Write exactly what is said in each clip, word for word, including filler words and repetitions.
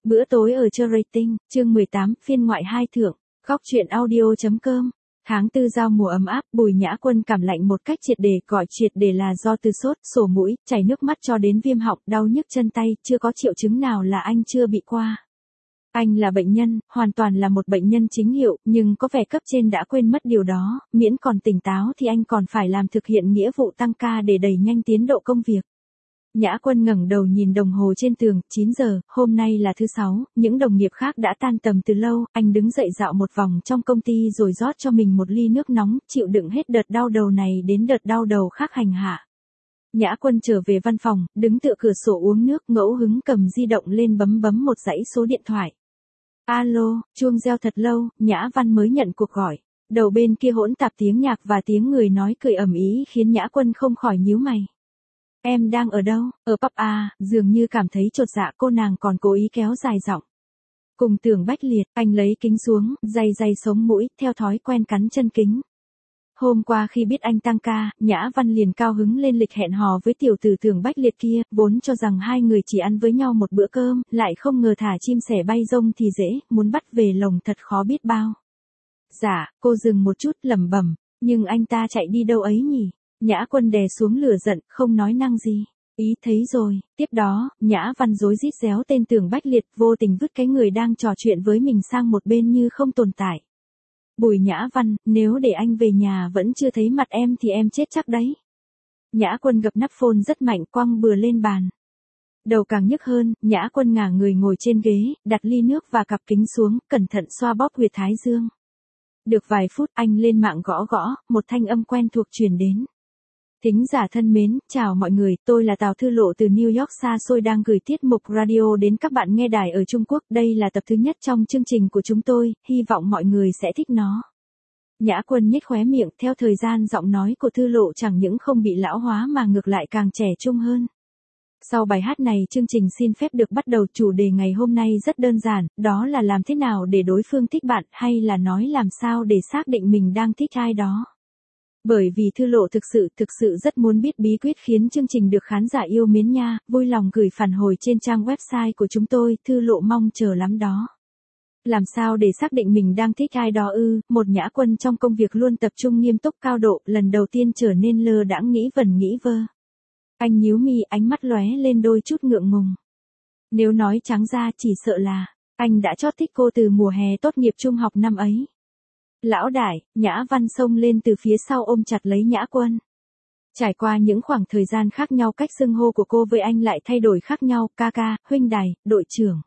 Bữa tối ở Chơi Rating, chương mười tám, phiên ngoại hai thượng, góc truyện audio.com. Tháng tư giao mùa ấm áp, Bùi Nhã Quân cảm lạnh một cách triệt để, gọi triệt để là do từ sốt, sổ mũi, chảy nước mắt cho đến viêm họng, đau nhức chân tay, chưa có triệu chứng nào là anh chưa bị qua. Anh là bệnh nhân, hoàn toàn là một bệnh nhân chính hiệu, nhưng có vẻ cấp trên đã quên mất điều đó, miễn còn tỉnh táo thì anh còn phải làm thực hiện nghĩa vụ tăng ca để đẩy nhanh tiến độ công việc. Nhã Quân ngẩng đầu nhìn đồng hồ trên tường, chín giờ, hôm nay là thứ sáu, những đồng nghiệp khác đã tan tầm từ lâu, anh đứng dậy dạo một vòng trong công ty rồi rót cho mình một ly nước nóng, chịu đựng hết đợt đau đầu này đến đợt đau đầu khác hành hạ. Nhã Quân trở về văn phòng, đứng tựa cửa sổ uống nước, ngẫu hứng cầm di động lên bấm bấm một dãy số điện thoại. Alo, chuông reo thật lâu, Nhã Văn mới nhận cuộc gọi. Đầu bên kia hỗn tạp tiếng nhạc và tiếng người nói cười ầm ĩ khiến Nhã Quân không khỏi nhíu mày. Em đang ở đâu? Ở pub à, dường như cảm thấy chột dạ cô nàng còn cố ý kéo dài giọng. Cùng Tưởng Bách Liệt, anh lấy kính xuống, day day sống mũi, theo thói quen cắn chân kính. Hôm qua khi biết anh tăng ca, Nhã Văn liền cao hứng lên lịch hẹn hò với tiểu tử Tưởng Bách Liệt kia, vốn cho rằng hai người chỉ ăn với nhau một bữa cơm, lại không ngờ thả chim sẻ bay rông thì dễ, muốn bắt về lồng thật khó biết bao. Dạ, cô dừng một chút lẩm bẩm, nhưng anh ta chạy đi đâu ấy nhỉ? Nhã Quân đè xuống lửa giận, không nói năng gì. Ý thấy rồi, tiếp đó, Nhã Văn rối rít réo tên Tưởng Bách Liệt, vô tình vứt cái người đang trò chuyện với mình sang một bên như không tồn tại. Bùi Nhã Văn, nếu để anh về nhà vẫn chưa thấy mặt em thì em chết chắc đấy. Nhã Quân gập nắp phone rất mạnh quăng bừa lên bàn. Đầu càng nhức hơn, Nhã Quân ngả người ngồi trên ghế, đặt ly nước và cặp kính xuống, cẩn thận xoa bóp huyệt thái dương. Được vài phút, anh lên mạng gõ gõ, một thanh âm quen thuộc truyền đến. Thính giả thân mến, chào mọi người, tôi là Tào Thư Lộ từ New York xa xôi đang gửi tiết mục radio đến các bạn nghe đài ở Trung Quốc. Đây là tập thứ nhất trong chương trình của chúng tôi, hy vọng mọi người sẽ thích nó. Nhã Quân nhếch khóe miệng, theo thời gian giọng nói của Thư Lộ chẳng những không bị lão hóa mà ngược lại càng trẻ trung hơn. Sau bài hát này chương trình xin phép được bắt đầu. Chủ đề ngày hôm nay rất đơn giản, đó là làm thế nào để đối phương thích bạn, hay là nói làm sao để xác định mình đang thích ai đó. Bởi vì Thư Lộ thực sự, thực sự rất muốn biết bí quyết khiến chương trình được khán giả yêu mến nha, vui lòng gửi phản hồi trên trang website của chúng tôi, Thư Lộ mong chờ lắm đó. Làm sao để xác định mình đang thích ai đó ư, một Nhã Quân trong công việc luôn tập trung nghiêm túc cao độ, lần đầu tiên trở nên lơ đãng nghĩ vẩn nghĩ vơ. Anh nhíu mi, ánh mắt lóe lên đôi chút ngượng ngùng. Nếu nói trắng ra chỉ sợ là, anh đã chót thích cô từ mùa hè tốt nghiệp trung học năm ấy. Lão đại, Nhã Văn xông lên từ phía sau ôm chặt lấy Nhã Quân. Trải qua những khoảng thời gian khác nhau cách xưng hô của cô với anh lại thay đổi khác nhau, ca ca, huynh đài, đội trưởng.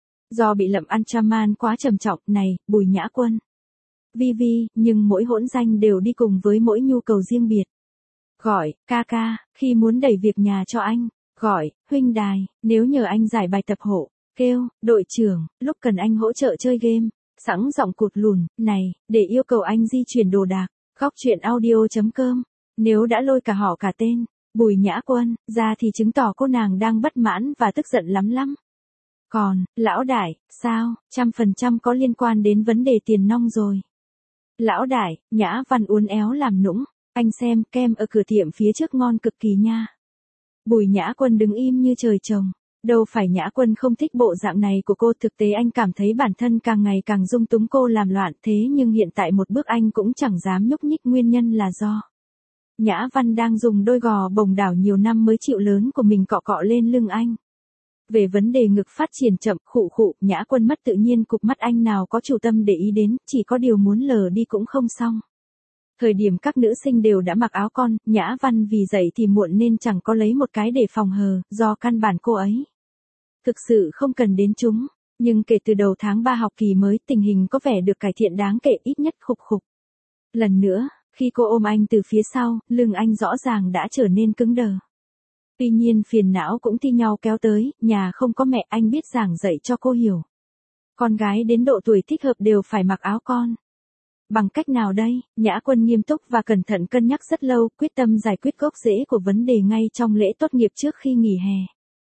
Do bị lậm ăn chaman quá trầm trọng, này, Bùi Nhã Quân. Vi Vi, nhưng mỗi hỗn danh đều đi cùng với mỗi nhu cầu riêng biệt. Gọi, ca ca, khi muốn đẩy việc nhà cho anh. Gọi, huynh đài, nếu nhờ anh giải bài tập hộ. Kêu, đội trưởng, lúc cần anh hỗ trợ chơi game. Sẵn giọng cụt lùn, này, để yêu cầu anh di chuyển đồ đạc, góc truyện audio.com. Nếu đã lôi cả họ cả tên, Bùi Nhã Quân, ra thì chứng tỏ cô nàng đang bất mãn và tức giận lắm lắm. Còn, lão đại, sao, trăm phần trăm có liên quan đến vấn đề tiền nong rồi. Lão đại, Nhã Văn uốn éo làm nũng, anh xem kem ở cửa tiệm phía trước ngon cực kỳ nha. Bùi Nhã Quân đứng im như trời trồng. Đâu phải Nhã Quân không thích bộ dạng này của cô, thực tế anh cảm thấy bản thân càng ngày càng dung túng cô làm loạn, thế nhưng hiện tại một bước anh cũng chẳng dám nhúc nhích, nguyên nhân là do Nhã Văn đang dùng đôi gò bồng đảo nhiều năm mới chịu lớn của mình cọ cọ lên lưng anh. Về vấn đề ngực phát triển chậm, khụ khụ, Nhã Quân mất tự nhiên, cục mắt anh nào có chủ tâm để ý đến, chỉ có điều muốn lờ đi cũng không xong. Thời điểm các nữ sinh đều đã mặc áo con, Nhã Văn vì dậy thì muộn nên chẳng có lấy một cái để phòng hờ, do căn bản cô ấy thực sự không cần đến chúng, nhưng kể từ đầu tháng ba học kỳ mới tình hình có vẻ được cải thiện đáng kể, ít nhất khục khục. Lần nữa, khi cô ôm anh từ phía sau, lưng anh rõ ràng đã trở nên cứng đờ. Tuy nhiên phiền não cũng thi nhau kéo tới, nhà không có mẹ, anh biết giảng dạy cho cô hiểu. Con gái đến độ tuổi thích hợp đều phải mặc áo con. Bằng cách nào đây? Nhã Quân nghiêm túc và cẩn thận cân nhắc rất lâu, quyết tâm giải quyết gốc rễ của vấn đề ngay trong lễ tốt nghiệp trước khi nghỉ hè.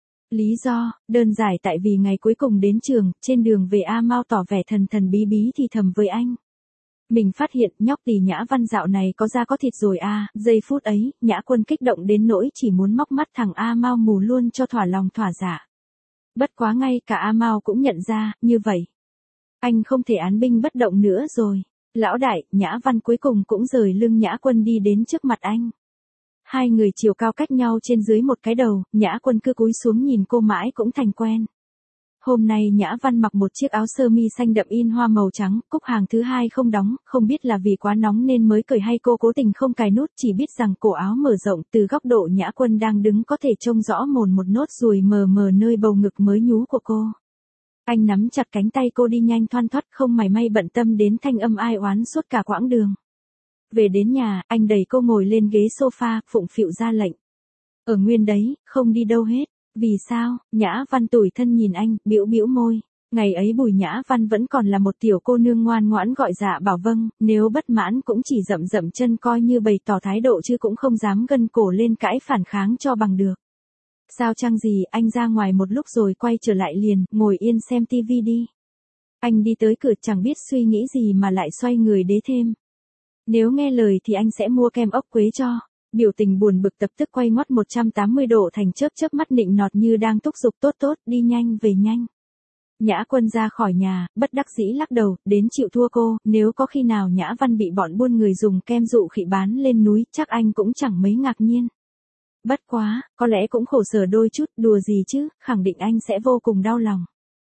Lý do, đơn giản tại vì ngày cuối cùng đến trường, trên đường về A Mao tỏ vẻ thần thần bí bí thì thầm với anh. Mình phát hiện nhóc tỳ Nhã Văn dạo này có da có thịt rồi à, giây phút ấy, Nhã Quân kích động đến nỗi chỉ muốn móc mắt thằng A Mao mù luôn cho thỏa lòng thỏa dạ. Bất quá ngay cả A Mao cũng nhận ra, như vậy. Anh không thể án binh bất động nữa rồi. Lão đại, Nhã Văn cuối cùng cũng rời lưng Nhã Quân đi đến trước mặt anh. Hai người chiều cao cách nhau trên dưới một cái đầu, Nhã Quân cứ cúi xuống nhìn cô mãi cũng thành quen. Hôm nay Nhã Văn mặc một chiếc áo sơ mi xanh đậm in hoa màu trắng, cúc hàng thứ hai không đóng, không biết là vì quá nóng nên mới cởi hay cô cố tình không cài nút, chỉ biết rằng cổ áo mở rộng từ góc độ Nhã Quân đang đứng có thể trông rõ mồn một nốt ruồi mờ mờ nơi bầu ngực mới nhú của cô. Anh nắm chặt cánh tay cô đi nhanh thoăn thoắt không mảy may bận tâm đến thanh âm ai oán suốt cả quãng đường. Về đến nhà, anh đẩy cô ngồi lên ghế sofa, phụng phịu ra lệnh. Ở nguyên đấy, không đi đâu hết. Vì sao? Nhã Văn tủi thân nhìn anh, bĩu bĩu môi. Ngày ấy Bùi Nhã Văn vẫn còn là một tiểu cô nương ngoan ngoãn gọi dạ bảo vâng, nếu bất mãn cũng chỉ dậm dậm chân coi như bày tỏ thái độ chứ cũng không dám gân cổ lên cãi phản kháng cho bằng được. Sao chăng gì, anh ra ngoài một lúc rồi quay trở lại liền, ngồi yên xem tivi đi. Anh đi tới cửa chẳng biết suy nghĩ gì mà lại xoay người đế thêm. Nếu nghe lời thì anh sẽ mua kem ốc quế cho. Biểu tình buồn bực tập tức quay ngoắt một trăm tám mươi độ thành chớp chớp mắt nịnh nọt như đang thúc giục tốt tốt, đi nhanh về nhanh. Nhã Quân ra khỏi nhà, bất đắc dĩ lắc đầu, đến chịu thua cô, nếu có khi nào Nhã Văn bị bọn buôn người dùng kem dụ khỉ bán lên núi, chắc anh cũng chẳng mấy ngạc nhiên. Bất quá, có lẽ cũng khổ sở đôi chút, đùa gì chứ, khẳng định anh sẽ vô cùng đau lòng.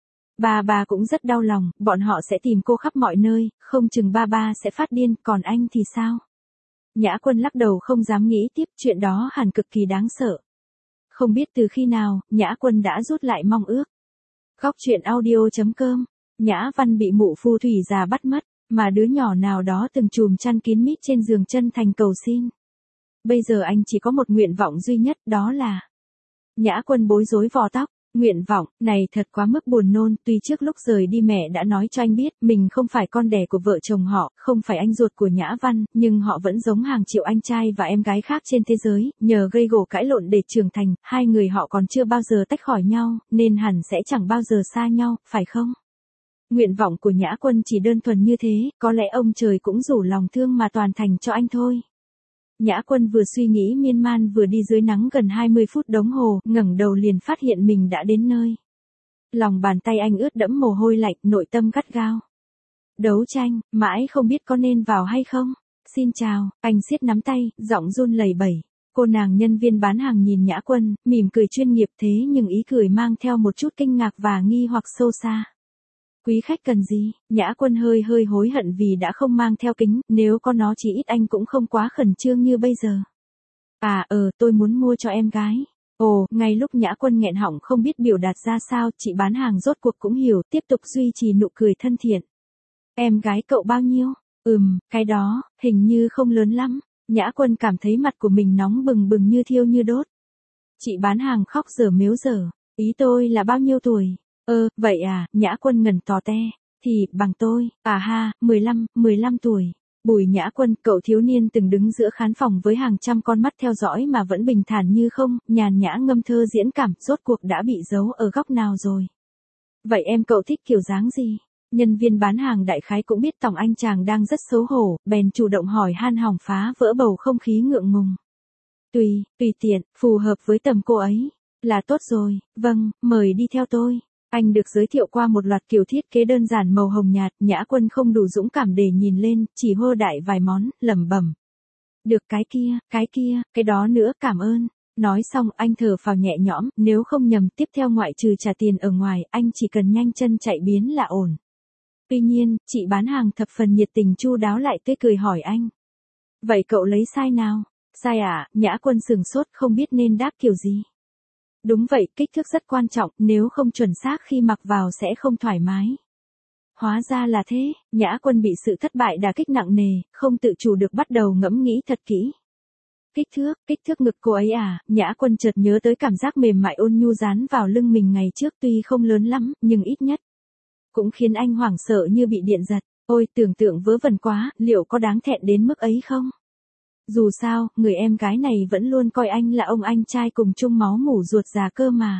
Ba ba cũng rất đau lòng, bọn họ sẽ tìm cô khắp mọi nơi, không chừng ba ba sẽ phát điên, còn anh thì sao? Nhã Quân lắc đầu không dám nghĩ tiếp, chuyện đó hẳn cực kỳ đáng sợ. Không biết từ khi nào, Nhã Quân đã rút lại mong ước. Góc truyện audio chấm com. Nhã Văn bị mụ phù thủy già bắt mất, mà đứa nhỏ nào đó từng chùm chăn kín mít trên giường chân thành cầu xin. Bây giờ anh chỉ có một nguyện vọng duy nhất, đó là... Nhã Quân bối rối vò tóc. Nguyện vọng, này thật quá mức buồn nôn, tuy trước lúc rời đi mẹ đã nói cho anh biết, mình không phải con đẻ của vợ chồng họ, không phải anh ruột của Nhã Văn, nhưng họ vẫn giống hàng triệu anh trai và em gái khác trên thế giới, nhờ gây gổ cãi lộn để trưởng thành, hai người họ còn chưa bao giờ tách khỏi nhau, nên hẳn sẽ chẳng bao giờ xa nhau, phải không? Nguyện vọng của Nhã Quân chỉ đơn thuần như thế, có lẽ ông trời cũng rủ lòng thương mà toàn thành cho anh thôi. Nhã Quân vừa suy nghĩ miên man vừa đi dưới nắng gần hai mươi phút đồng hồ, ngẩng đầu liền phát hiện mình đã đến nơi. Lòng bàn tay anh ướt đẫm mồ hôi lạnh, nội tâm gắt gao. Đấu tranh, mãi không biết có nên vào hay không. Xin chào, anh siết nắm tay, giọng run lẩy bẩy. Cô nàng nhân viên bán hàng nhìn Nhã Quân, mỉm cười chuyên nghiệp thế nhưng ý cười mang theo một chút kinh ngạc và nghi hoặc sâu xa. Quý khách cần gì? Nhã Quân hơi hơi hối hận vì đã không mang theo kính, nếu có nó chỉ ít anh cũng không quá khẩn trương như bây giờ. À ờ, tôi muốn mua cho em gái. Ồ, ngay lúc Nhã Quân nghẹn họng không biết biểu đạt ra sao, chị bán hàng rốt cuộc cũng hiểu, tiếp tục duy trì nụ cười thân thiện. Em gái cậu bao nhiêu? Ừm, cái đó, hình như không lớn lắm. Nhã Quân cảm thấy mặt của mình nóng bừng bừng như thiêu như đốt. Chị bán hàng khóc dở mếu dở. Ý tôi là bao nhiêu tuổi? Ơ, vậy à, Nhã Quân ngẩn tò te, thì, bằng tôi, à ha, mười lăm, mười lăm tuổi. Bùi Nhã Quân, cậu thiếu niên từng đứng giữa khán phòng với hàng trăm con mắt theo dõi mà vẫn bình thản như không, nhàn nhã ngâm thơ diễn cảm, rốt cuộc đã bị giấu ở góc nào rồi. Vậy em cậu thích kiểu dáng gì? Nhân viên bán hàng đại khái cũng biết tòng anh chàng đang rất xấu hổ, bèn chủ động hỏi han hỏng phá vỡ bầu không khí ngượng ngùng. Tùy, tùy tiện, phù hợp với tầm cô ấy. Là tốt rồi, vâng, mời đi theo tôi. Anh được giới thiệu qua một loạt kiểu thiết kế đơn giản màu hồng nhạt, Nhã Quân không đủ dũng cảm để nhìn lên, chỉ hô đại vài món, lẩm bẩm. Được cái kia, cái kia, cái đó nữa, cảm ơn. Nói xong anh thở phào nhẹ nhõm, nếu không nhầm tiếp theo ngoại trừ trả tiền ở ngoài, anh chỉ cần nhanh chân chạy biến là ổn. Tuy nhiên, chị bán hàng thập phần nhiệt tình chu đáo lại tươi cười hỏi anh. Vậy cậu lấy size nào? Size à? Nhã Quân sừng sốt không biết nên đáp kiểu gì. Đúng vậy, kích thước rất quan trọng, nếu không chuẩn xác khi mặc vào sẽ không thoải mái. Hóa ra là thế, Nhã Quân bị sự thất bại đả kích nặng nề, không tự chủ được bắt đầu ngẫm nghĩ thật kỹ. Kích thước, kích thước ngực cô ấy à, Nhã Quân chợt nhớ tới cảm giác mềm mại ôn nhu dán vào lưng mình ngày trước tuy không lớn lắm, nhưng ít nhất cũng khiến anh hoảng sợ như bị điện giật. Ôi, tưởng tượng vớ vẩn quá, liệu có đáng thẹn đến mức ấy không? Dù sao, người em gái này vẫn luôn coi anh là ông anh trai cùng chung máu mủ ruột già cơ mà.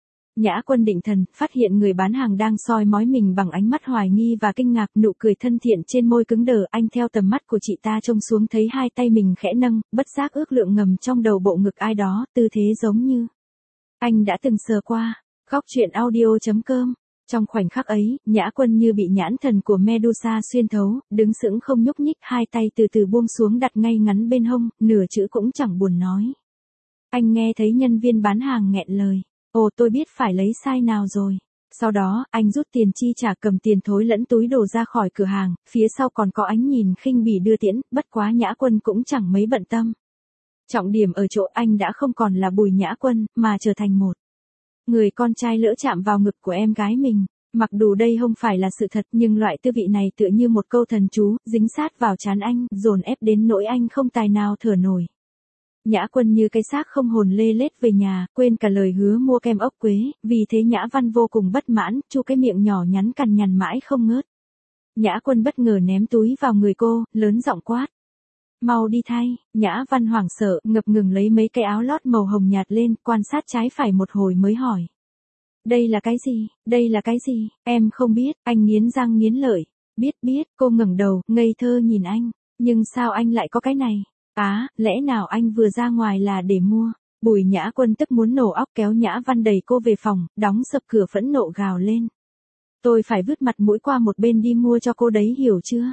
Nhã Quân định thần, phát hiện người bán hàng đang soi mói mình bằng ánh mắt hoài nghi và kinh ngạc, nụ cười thân thiện trên môi cứng đờ, anh theo tầm mắt của chị ta trông xuống thấy hai tay mình khẽ nâng, bất giác ước lượng ngầm trong đầu bộ ngực ai đó, tư thế giống như anh đã từng sờ qua. Góc truyện audio.com. Trong khoảnh khắc ấy, Nhã Quân như bị nhãn thần của Medusa xuyên thấu, đứng sững không nhúc nhích, hai tay từ từ buông xuống đặt ngay ngắn bên hông, nửa chữ cũng chẳng buồn nói. Anh nghe thấy nhân viên bán hàng nghẹn lời. Ồ, tôi biết phải lấy size nào rồi. Sau đó, anh rút tiền chi trả, cầm tiền thối lẫn túi đồ ra khỏi cửa hàng, phía sau còn có ánh nhìn khinh bỉ đưa tiễn, bất quá Nhã Quân cũng chẳng mấy bận tâm. Trọng điểm ở chỗ anh đã không còn là Bùi Nhã Quân, mà trở thành một người con trai lỡ chạm vào ngực của em gái mình. Mặc dù đây không phải là sự thật, nhưng loại tư vị này tựa như một câu thần chú, dính sát vào trán anh, dồn ép đến nỗi anh không tài nào thở nổi. Nhã Quân như cái xác không hồn lê lết về nhà, quên cả lời hứa mua kem ốc quế, vì thế Nhã Văn vô cùng bất mãn, chu cái miệng nhỏ nhắn cằn nhằn mãi không ngớt. Nhã Quân bất ngờ ném túi vào người cô, lớn giọng quát. Mau đi thay. Nhã Văn hoảng sợ, ngập ngừng lấy mấy cái áo lót màu hồng nhạt lên, quan sát trái phải một hồi mới hỏi. Đây là cái gì, đây là cái gì, em không biết, anh nghiến răng nghiến lợi. Biết biết, cô ngẩng đầu, ngây thơ nhìn anh, nhưng sao anh lại có cái này? Á, lẽ nào anh vừa ra ngoài là để mua? Bùi Nhã Quân tức muốn nổ óc, kéo Nhã Văn đẩy cô về phòng, đóng sập cửa phẫn nộ gào lên. Tôi phải vứt mặt mũi qua một bên đi mua cho cô đấy, hiểu chưa?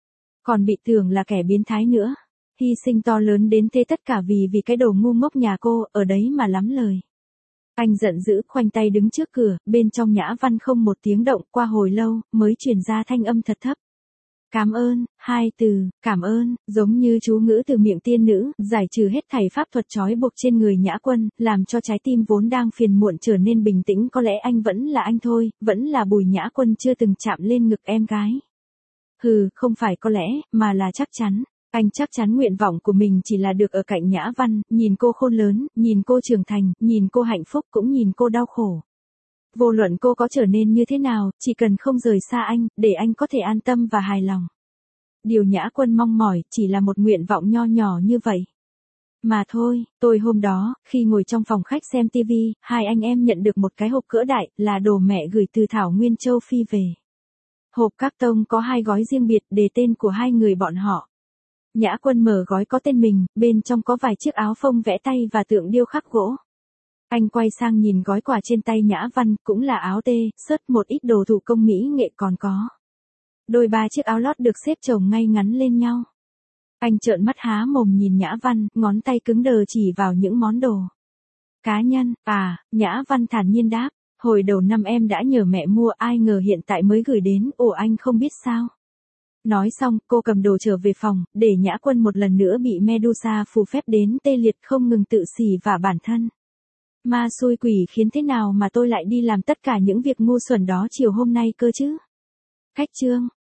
Còn bị tưởng là kẻ biến thái nữa. Hy sinh to lớn đến thế tất cả vì vì cái đồ ngu ngốc nhà cô, ở đấy mà lắm lời. Anh giận dữ khoanh tay đứng trước cửa, bên trong Nhã Văn không một tiếng động, qua hồi lâu, mới truyền ra thanh âm thật thấp. Cảm ơn, hai từ, cảm ơn, giống như chú ngữ từ miệng tiên nữ, giải trừ hết thảy pháp thuật trói buộc trên người Nhã Quân, làm cho trái tim vốn đang phiền muộn trở nên bình tĩnh. Có lẽ anh vẫn là anh thôi, vẫn là Bùi Nhã Quân chưa từng chạm lên ngực em gái. Hừ, không phải có lẽ, mà là chắc chắn. Anh chắc chắn nguyện vọng của mình chỉ là được ở cạnh Nhã Văn, nhìn cô khôn lớn, nhìn cô trưởng thành, nhìn cô hạnh phúc, cũng nhìn cô đau khổ. Vô luận cô có trở nên như thế nào, chỉ cần không rời xa anh, để anh có thể an tâm và hài lòng. Điều Nhã Quân mong mỏi, chỉ là một nguyện vọng nho nhỏ như vậy. Mà thôi, tôi hôm đó, khi ngồi trong phòng khách xem tivi, hai anh em nhận được một cái hộp cỡ đại, là đồ mẹ gửi từ Thảo Nguyên Châu Phi về. Hộp các tông có hai gói riêng biệt, đề tên của hai người bọn họ. Nhã Quân mở gói có tên mình, bên trong có vài chiếc áo phông vẽ tay và tượng điêu khắc gỗ. Anh quay sang nhìn gói quà trên tay Nhã Văn, cũng là áo tê, sớt, một ít đồ thủ công mỹ nghệ, còn có đôi ba chiếc áo lót được xếp chồng ngay ngắn lên nhau. Anh trợn mắt há mồm nhìn Nhã Văn, ngón tay cứng đờ chỉ vào những món đồ cá nhân. À, Nhã Văn thản nhiên đáp, hồi đầu năm em đã nhờ mẹ mua, ai ngờ hiện tại mới gửi đến, ồ anh không biết sao. Nói xong, cô cầm đồ trở về phòng, để Nhã Quân một lần nữa bị Medusa phù phép đến tê liệt, không ngừng tự xỉ vả bản thân. Ma xui quỷ khiến thế nào mà tôi lại đi làm tất cả những việc ngu xuẩn đó chiều hôm nay cơ chứ? Khách chương.